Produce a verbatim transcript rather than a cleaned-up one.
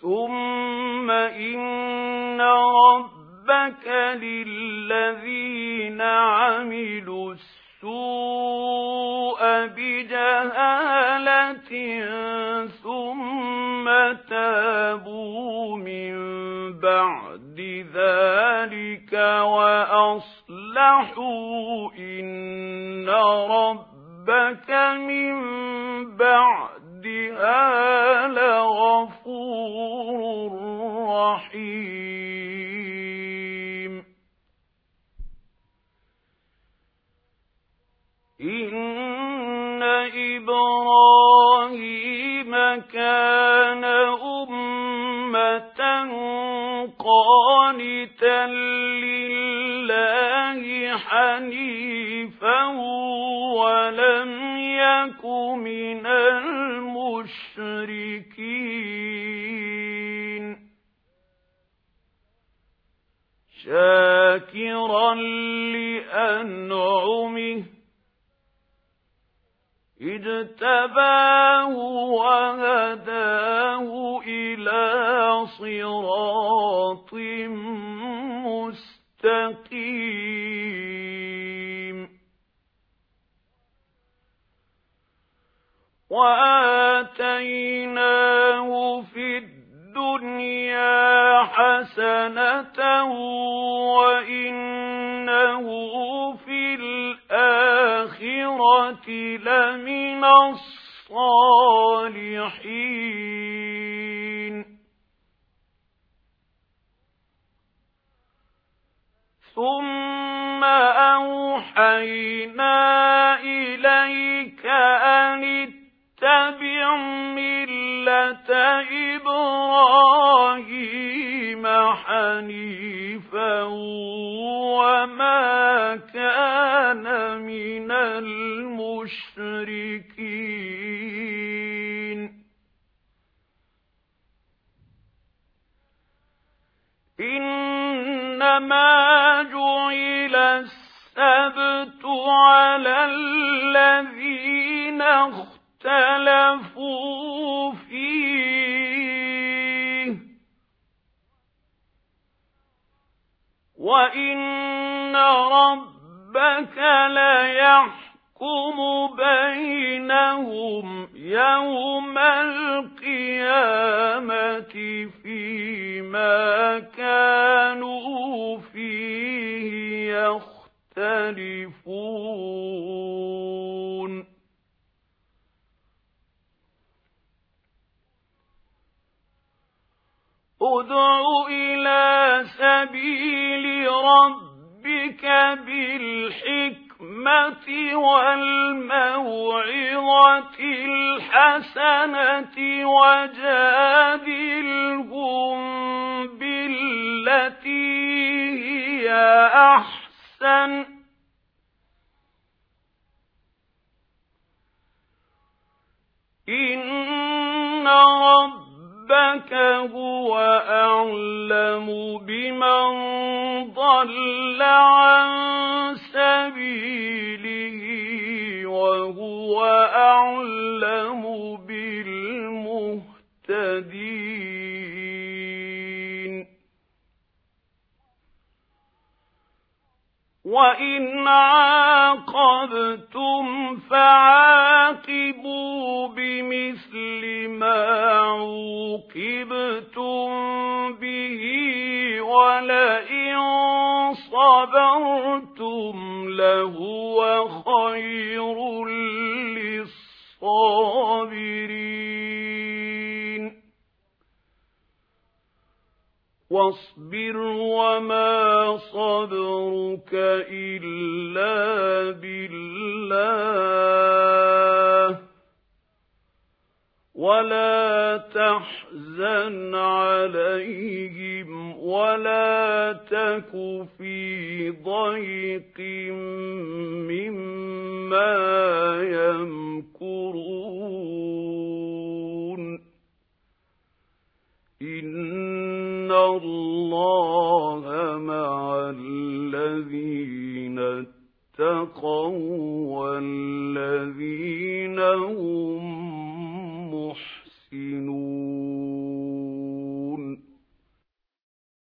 ثم إن ربك للذين عملوا السوء بجهالة ثم تابوا من بعد ذلك وأصلحوا إن ربك من بعدها لغفور رحيم إن إبراهيم كان أمة قانتا لله حنيفا ولم يك من المشركين شاكرا لأنعمه اجتباه وهداه إلى صراط مستقيم وآتيناه في الدنيا حسنة وإنه في الآخرة لمن الصالحين ثم أوحينا إليك أن اتبع ملة إبراهيم حنيفا وما كان من المشركين إنما جعل السبت على الذين اختلفوا فيه وإن ربك ليحكم بينهم يوم القيامة فيما كانوا فيه يختلفون ادع إلى سبيل ربك بالحكمة والموعظة الحسنة وجادلهم بالتي هي أحسن إن ربك هو أعلم بمن ضل عن سبيله وهو أعلم بالمهتدين وإن عاقبتم فعاقبوا بمثل ما عوقبتم به ولئن صبرتم لهو خير للصابرين واصبر وما صبرك إلا بالله ولا تحزن عليهم ولا تك في ضيق مما يمكرون إن الله مع الذين اتقوا والذين هم